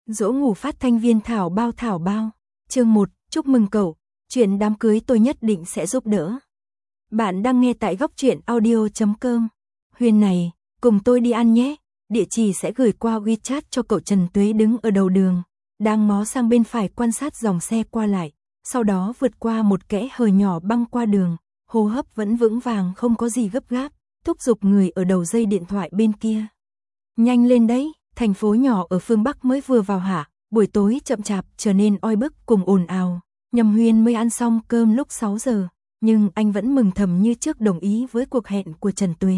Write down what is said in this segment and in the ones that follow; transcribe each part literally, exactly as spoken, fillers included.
Dỗ ngủ phát thanh viên thảo bao thảo bao. Chương một, chúc mừng cậu, chuyện đám cưới tôi nhất định sẽ giúp đỡ. Bạn đang nghe tại góc truyện audio chấm com. Huyền này, cùng tôi đi ăn nhé. Địa chỉ sẽ gửi qua WeChat cho cậu. Trần Tuế đứng ở đầu đường, đang ngó sang bên phải quan sát dòng xe qua lại, sau đó vượt qua một kẽ hở nhỏ băng qua đường, hô hấp vẫn vững vàng không có gì gấp gáp, thúc giục người ở đầu dây điện thoại bên kia. Nhanh lên đấy, thành phố nhỏ ở phương Bắc mới vừa vào hạ, buổi tối chậm chạp trở nên oi bức cùng ồn ào. Nhậm Huyên mới ăn xong cơm lúc sáu giờ, nhưng anh vẫn mừng thầm như trước đồng ý với cuộc hẹn của Trần Tuế.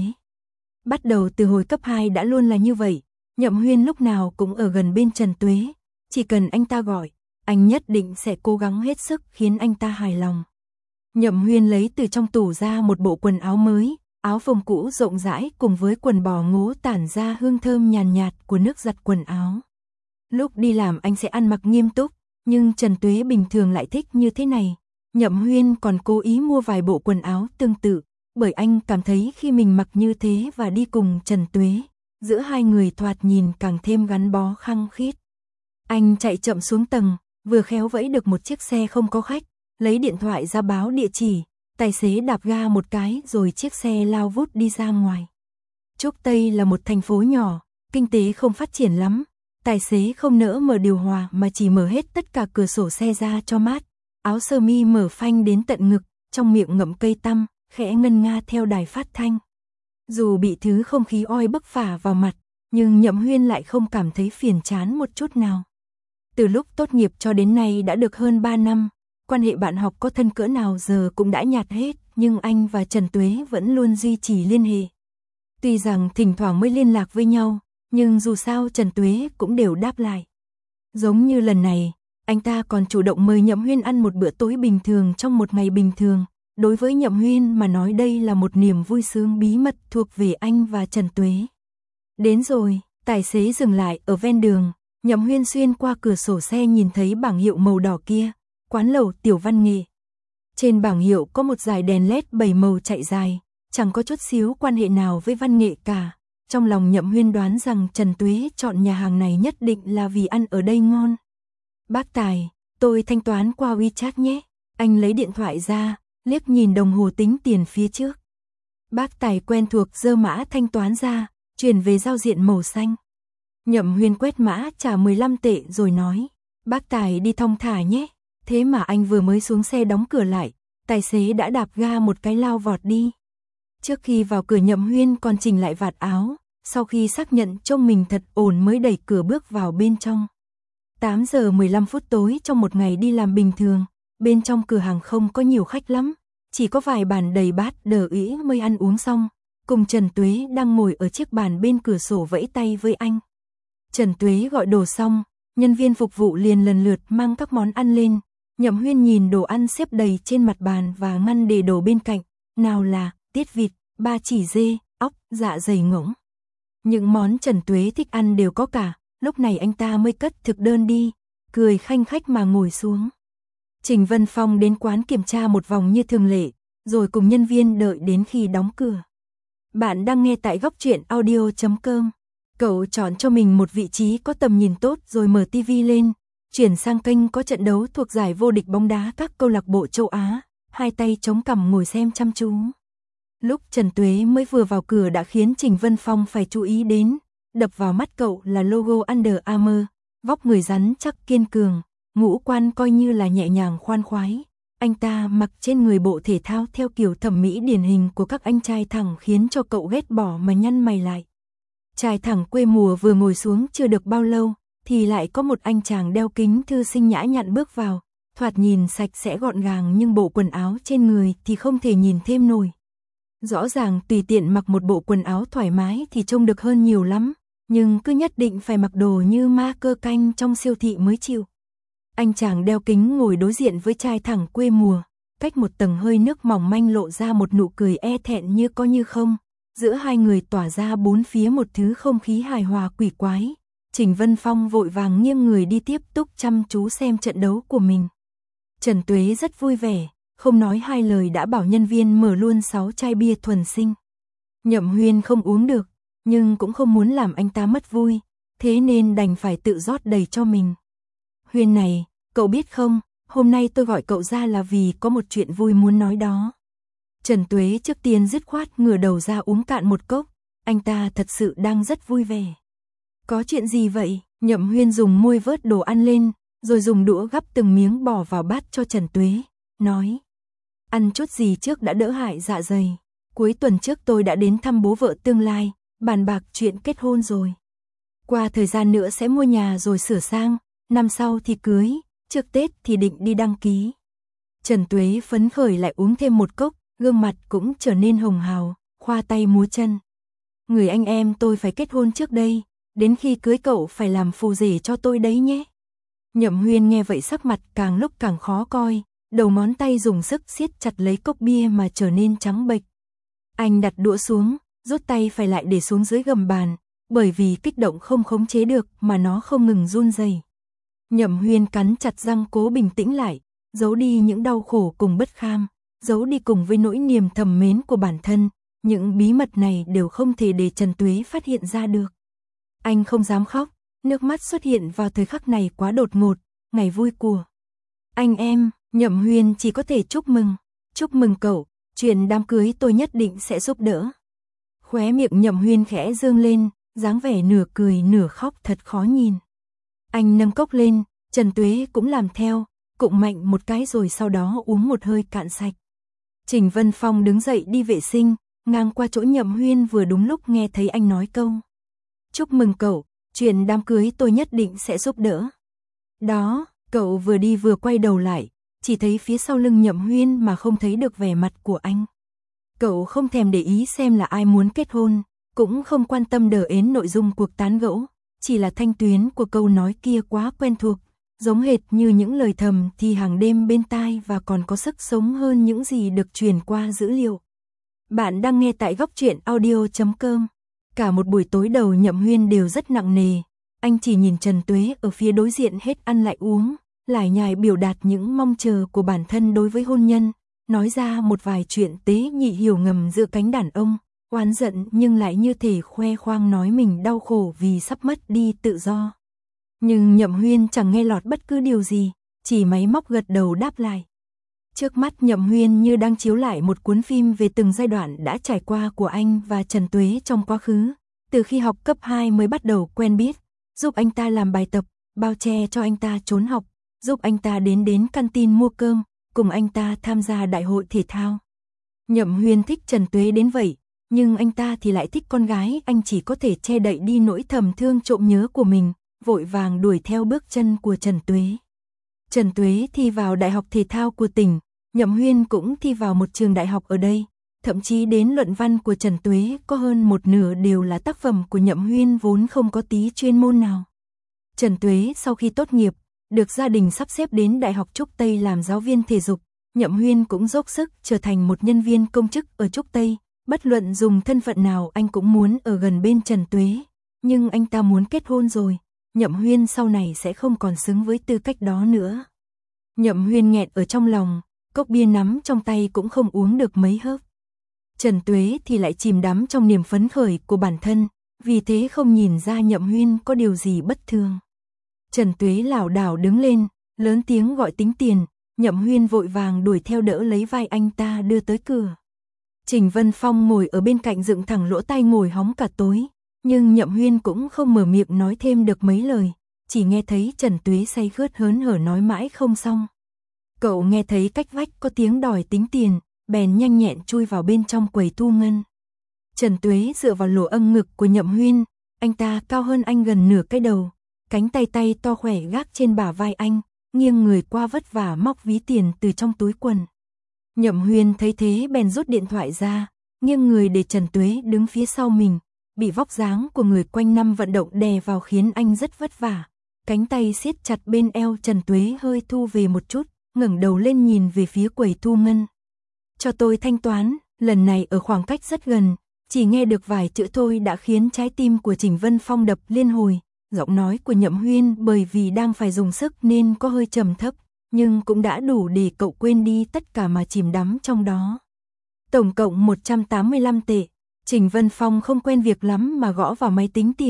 Bắt đầu từ hồi cấp hai đã luôn là như vậy, Nhậm Huyên lúc nào cũng ở gần bên Trần Tuế, chỉ cần anh ta gọi, anh nhất định sẽ cố gắng hết sức khiến anh ta hài lòng. Nhậm Huyên lấy từ trong tủ ra một bộ quần áo mới, áo phông cũ rộng rãi cùng với quần bò ngố tản ra hương thơm nhàn nhạt, nhạt của nước giặt quần áo. Lúc đi làm anh sẽ ăn mặc nghiêm túc, nhưng Trần Tuế bình thường lại thích như thế này. Nhậm Huyên còn cố ý mua vài bộ quần áo tương tự, bởi anh cảm thấy khi mình mặc như thế và đi cùng Trần Tuế, giữa hai người thoạt nhìn càng thêm gắn bó khăng khít. Anh chạy chậm xuống tầng, vừa khéo vẫy được một chiếc xe không có khách, lấy điện thoại ra báo địa chỉ, tài xế đạp ga một cái rồi chiếc xe lao vút đi ra ngoài. Trúc Tây là một thành phố nhỏ, kinh tế không phát triển lắm, tài xế không nỡ mở điều hòa mà chỉ mở hết tất cả cửa sổ xe ra cho mát, áo sơ mi mở phanh đến tận ngực, trong miệng ngậm cây tăm, khẽ ngân nga theo đài phát thanh. Dù bị thứ không khí oi bức phả vào mặt, nhưng Nhậm Huyên lại không cảm thấy phiền chán một chút nào. Từ lúc tốt nghiệp cho đến nay đã được hơn ba năm, quan hệ bạn học có thân cỡ nào giờ cũng đã nhạt hết, nhưng anh và Trần Tuế vẫn luôn duy trì liên hệ. Tuy rằng thỉnh thoảng mới liên lạc với nhau, nhưng dù sao Trần Tuế cũng đều đáp lại. Giống như lần này, anh ta còn chủ động mời Nhậm Huyên ăn một bữa tối bình thường trong một ngày bình thường. Đối với Nhậm Huyên mà nói đây là một niềm vui sướng bí mật thuộc về anh và Trần Tuế. Đến rồi, tài xế dừng lại ở ven đường, Nhậm Huyên xuyên qua cửa sổ xe nhìn thấy bảng hiệu màu đỏ kia, quán lẩu Tiểu Văn Nghệ. Trên bảng hiệu có một dải đèn led bảy màu chạy dài, chẳng có chút xíu quan hệ nào với văn nghệ cả. Trong lòng Nhậm Huyên đoán rằng Trần Tuế chọn nhà hàng này nhất định là vì ăn ở đây ngon. Bác Tài, tôi thanh toán qua WeChat nhé. Anh lấy điện thoại ra, liếc nhìn đồng hồ tính tiền phía trước. Bác Tài quen thuộc giơ mã thanh toán ra, chuyển về giao diện màu xanh. Nhậm Huyên quét mã trả mười lăm tệ rồi nói, bác Tài đi thong thả nhé. Thế mà anh vừa mới xuống xe đóng cửa lại, tài xế đã đạp ga một cái lao vọt đi. Trước khi vào cửa Nhậm Huyên còn chỉnh lại vạt áo, sau khi xác nhận trông mình thật ổn mới đẩy cửa bước vào bên trong. tám giờ mười lăm phút tối trong một ngày đi làm bình thường, bên trong cửa hàng không có nhiều khách lắm, chỉ có vài bàn đầy bát đờ ĩ mới ăn uống xong, cùng Trần Tuế đang ngồi ở chiếc bàn bên cửa sổ vẫy tay với anh. Trần Tuế gọi đồ xong, nhân viên phục vụ liền lần lượt mang các món ăn lên. Nhậm Huyên nhìn đồ ăn xếp đầy trên mặt bàn và ngăn để đồ bên cạnh, nào là tiết vịt, ba chỉ dê, ốc, dạ dày ngỗng. Những món Trần Tuế thích ăn đều có cả, lúc này anh ta mới cất thực đơn đi, cười khanh khách mà ngồi xuống. Trình Vân Phong đến quán kiểm tra một vòng như thường lệ, rồi cùng nhân viên đợi đến khi đóng cửa. Bạn đang nghe tại góc truyện audio chấm com. Cậu chọn cho mình một vị trí có tầm nhìn tốt rồi mở tivi lên, chuyển sang kênh có trận đấu thuộc giải vô địch bóng đá các câu lạc bộ châu Á, hai tay chống cằm ngồi xem chăm chú. Lúc Trần Tuế mới vừa vào cửa đã khiến Trình Vân Phong phải chú ý đến, đập vào mắt cậu là logo Under Armour, vóc người rắn chắc kiên cường, ngũ quan coi như là nhẹ nhàng khoan khoái. Anh ta mặc trên người bộ thể thao theo kiểu thẩm mỹ điển hình của các anh trai thẳng khiến cho cậu ghét bỏ mà nhăn mày lại. Trai thẳng quê mùa vừa ngồi xuống chưa được bao lâu, thì lại có một anh chàng đeo kính thư sinh nhã nhặn bước vào, thoạt nhìn sạch sẽ gọn gàng nhưng bộ quần áo trên người thì không thể nhìn thêm nổi. Rõ ràng tùy tiện mặc một bộ quần áo thoải mái thì trông được hơn nhiều lắm, nhưng cứ nhất định phải mặc đồ như ma cơ canh trong siêu thị mới chịu. Anh chàng đeo kính ngồi đối diện với trai thẳng quê mùa, cách một tầng hơi nước mỏng manh lộ ra một nụ cười e thẹn như có như không, giữa hai người tỏa ra bốn phía một thứ không khí hài hòa quỷ quái. Trình Vân Phong vội vàng nghiêng người đi tiếp tục chăm chú xem trận đấu của mình. Trần Tuế rất vui vẻ, không nói hai lời đã bảo nhân viên mở luôn sáu chai bia thuần sinh. Nhậm Huyên không uống được, nhưng cũng không muốn làm anh ta mất vui, thế nên đành phải tự rót đầy cho mình. Huyên này, cậu biết không, hôm nay tôi gọi cậu ra là vì có một chuyện vui muốn nói đó. Trần Tuế trước tiên dứt khoát ngửa đầu ra uống cạn một cốc, anh ta thật sự đang rất vui vẻ. Có chuyện gì vậy? Nhậm Huyên dùng môi vớt đồ ăn lên, rồi dùng đũa gắp từng miếng bỏ vào bát cho Trần Tuế, nói. Ăn chút gì trước đã đỡ hại dạ dày. Cuối tuần trước tôi đã đến thăm bố vợ tương lai, bàn bạc chuyện kết hôn rồi. Qua thời gian nữa sẽ mua nhà rồi sửa sang, năm sau thì cưới, trước Tết thì định đi đăng ký. Trần Tuế phấn khởi lại uống thêm một cốc, gương mặt cũng trở nên hồng hào, khoa tay múa chân. Người anh em tôi phải kết hôn trước đây, đến khi cưới cậu phải làm phù rể cho tôi đấy nhé. Nhậm Huyên nghe vậy sắc mặt càng lúc càng khó coi, đầu ngón tay dùng sức siết chặt lấy cốc bia mà trở nên trắng bệch. Anh đặt đũa xuống, rút tay phải lại để xuống dưới gầm bàn, bởi vì kích động không khống chế được mà nó không ngừng run rẩy. Nhậm Huyên cắn chặt răng cố bình tĩnh lại, giấu đi những đau khổ cùng bất kham, giấu đi cùng với nỗi niềm thầm mến của bản thân, những bí mật này đều không thể để Trần Tuế phát hiện ra được. Anh không dám khóc, nước mắt xuất hiện vào thời khắc này quá đột ngột, ngày vui của anh em. Nhậm Huyên chỉ có thể chúc mừng, chúc mừng cậu, chuyện đám cưới tôi nhất định sẽ giúp đỡ. Khóe miệng Nhậm Huyên khẽ dương lên, dáng vẻ nửa cười nửa khóc thật khó nhìn. Anh nâng cốc lên, Trần Tuế cũng làm theo, cụng mạnh một cái rồi sau đó uống một hơi cạn sạch. Trình Vân Phong đứng dậy đi vệ sinh, ngang qua chỗ Nhậm Huyên vừa đúng lúc nghe thấy anh nói câu. Chúc mừng cậu, chuyện đám cưới tôi nhất định sẽ giúp đỡ. Đó, cậu vừa đi vừa quay đầu lại, chỉ thấy phía sau lưng Nhậm Huyên mà không thấy được vẻ mặt của anh. Cậu không thèm để ý xem là ai muốn kết hôn, cũng không quan tâm đờ ến nội dung cuộc tán gẫu, chỉ là thanh tuyến của câu nói kia quá quen thuộc, giống hệt như những lời thầm thì hàng đêm bên tai và còn có sức sống hơn những gì được truyền qua dữ liệu. Bạn đang nghe tại góc truyện audio chấm com. Cả một buổi tối đầu Nhậm Huyên đều rất nặng nề, anh chỉ nhìn Trần Tuế ở phía đối diện hết ăn lại uống, lải nhải biểu đạt những mong chờ của bản thân đối với hôn nhân, nói ra một vài chuyện tế nhị hiểu ngầm giữa cánh đàn ông, oán giận nhưng lại như thể khoe khoang nói mình đau khổ vì sắp mất đi tự do. Nhưng Nhậm Huyên chẳng nghe lọt bất cứ điều gì, chỉ máy móc gật đầu đáp lại. Trước mắt Nhậm Huyên như đang chiếu lại một cuốn phim về từng giai đoạn đã trải qua của anh và Trần Tuế trong quá khứ, từ khi học cấp hai mới bắt đầu quen biết, giúp anh ta làm bài tập, bao che cho anh ta trốn học, giúp anh ta đến đến canteen mua cơm, cùng anh ta tham gia đại hội thể thao. Nhậm Huyên thích Trần Tuế đến vậy, nhưng anh ta thì lại thích con gái, anh chỉ có thể che đậy đi nỗi thầm thương trộm nhớ của mình, vội vàng đuổi theo bước chân của Trần Tuế. Trần Tuế thi vào đại học thể thao của tỉnh, Nhậm Huyên cũng thi vào một trường đại học ở đây, thậm chí đến luận văn của Trần Tuế có hơn một nửa đều là tác phẩm của Nhậm Huyên vốn không có tí chuyên môn nào. Trần Tuế sau khi tốt nghiệp, được gia đình sắp xếp đến Đại học Trúc Tây làm giáo viên thể dục, Nhậm Huyên cũng dốc sức trở thành một nhân viên công chức ở Trúc Tây, bất luận dùng thân phận nào anh cũng muốn ở gần bên Trần Tuế, nhưng anh ta muốn kết hôn rồi, Nhậm Huyên sau này sẽ không còn xứng với tư cách đó nữa. Nhậm Huyên nghẹn ở trong lòng, cốc bia nắm trong tay cũng không uống được mấy hớp. Trần Tuế thì lại chìm đắm trong niềm phấn khởi của bản thân, vì thế không nhìn ra Nhậm Huyên có điều gì bất thường. Trần Tuế lảo đảo đứng lên, lớn tiếng gọi tính tiền, Nhậm Huyên vội vàng đuổi theo đỡ lấy vai anh ta đưa tới cửa. Trình Vân Phong ngồi ở bên cạnh dựng thẳng lỗ tai ngồi hóng cả tối, nhưng Nhậm Huyên cũng không mở miệng nói thêm được mấy lời, chỉ nghe thấy Trần Tuế say khướt hớn hở nói mãi không xong. Cậu nghe thấy cách vách có tiếng đòi tính tiền, bèn nhanh nhẹn chui vào bên trong quầy thu ngân. Trần Tuế dựa vào lỗ âng ngực của Nhậm Huyên, anh ta cao hơn anh gần nửa cái đầu, cánh tay tay to khỏe gác trên bả vai anh, nghiêng người qua vất vả móc ví tiền từ trong túi quần. Nhậm Huyên thấy thế bèn rút điện thoại ra, nghiêng người để Trần Tuế đứng phía sau mình, bị vóc dáng của người quanh năm vận động đè vào khiến anh rất vất vả. Cánh tay siết chặt bên eo Trần Tuế hơi thu về một chút, ngẩng đầu lên nhìn về phía quầy thu ngân. Cho tôi thanh toán, lần này ở khoảng cách rất gần, chỉ nghe được vài chữ thôi đã khiến trái tim của Trình Vân Phong đập liên hồi. Giọng nói của Nhậm Huyên bởi vì đang phải dùng sức nên có hơi trầm thấp, nhưng cũng đã đủ để cậu quên đi tất cả mà chìm đắm trong đó. Tổng cộng một trăm tám mươi lăm tệ, Trình Vân Phong không quen việc lắm mà gõ vào máy tính tiền,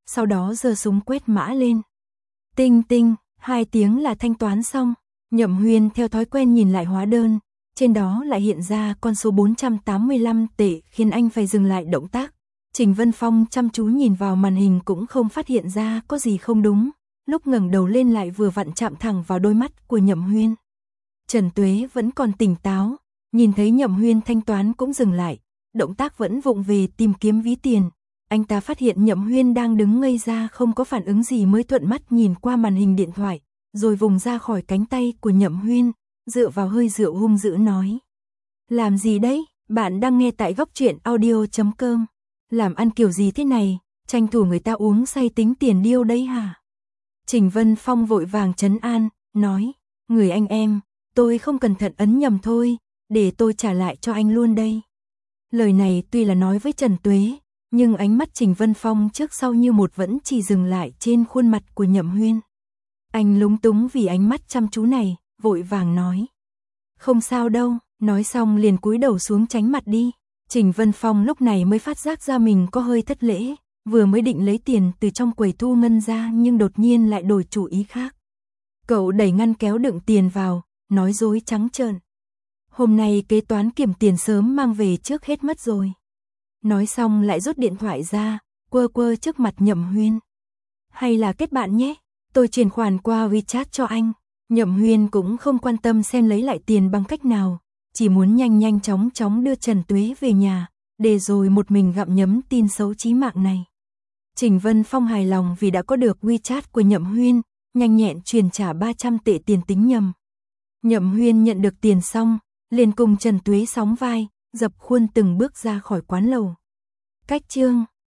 sau đó giơ súng quét mã lên. Tinh tinh, hai tiếng là thanh toán xong. Nhậm Huyên theo thói quen nhìn lại hóa đơn, trên đó lại hiện ra con số bốn trăm tám mươi lăm tệ khiến anh phải dừng lại động tác. Trình Vân Phong chăm chú nhìn vào màn hình cũng không phát hiện ra có gì không đúng, lúc ngẩng đầu lên lại vừa vặn chạm thẳng vào đôi mắt của Nhậm Huyên. Trần Tuế vẫn còn tỉnh táo, nhìn thấy Nhậm Huyên thanh toán cũng dừng lại, động tác vẫn vụng về tìm kiếm ví tiền. Anh ta phát hiện Nhậm Huyên đang đứng ngây ra không có phản ứng gì mới thuận mắt nhìn qua màn hình điện thoại, rồi vùng ra khỏi cánh tay của Nhậm Huyên, dựa vào hơi rượu hung dữ nói. Làm gì đấy, bạn đang nghe tại góc truyện audio chấm com. Làm ăn kiểu gì thế này, tranh thủ người ta uống say tính tiền điêu đấy hả? Trình Vân Phong vội vàng trấn an, nói, người anh em, tôi không cẩn thận ấn nhầm thôi, để tôi trả lại cho anh luôn đây. Lời này tuy là nói với Trần Tuế, nhưng ánh mắt Trình Vân Phong trước sau như một vẫn chỉ dừng lại trên khuôn mặt của Nhậm Huyên. Anh lúng túng vì ánh mắt chăm chú này, vội vàng nói. Không sao đâu, nói xong liền cúi đầu xuống tránh mặt đi. Trình Vân Phong lúc này mới phát giác ra mình có hơi thất lễ, vừa mới định lấy tiền từ trong quầy thu ngân ra nhưng đột nhiên lại đổi chủ ý khác. Cậu đẩy ngăn kéo đựng tiền vào, nói dối trắng trợn. Hôm nay kế toán kiểm tiền sớm mang về trước hết mất rồi. Nói xong lại rút điện thoại ra, quơ quơ trước mặt Nhậm Huyên. Hay là kết bạn nhé, tôi chuyển khoản qua WeChat cho anh. Nhậm Huyên cũng không quan tâm xem lấy lại tiền bằng cách nào, chỉ muốn nhanh nhanh chóng chóng đưa Trần Tuế về nhà, để rồi một mình gặm nhấm tin xấu chí mạng này. Trình Vân Phong hài lòng vì đã có được WeChat của Nhậm Huyên, nhanh nhẹn truyền trả ba trăm tệ tiền tính nhầm. Nhậm Huyên nhận được tiền xong, liền cùng Trần Tuế sóng vai, dập khuôn từng bước ra khỏi quán lầu. Cách chương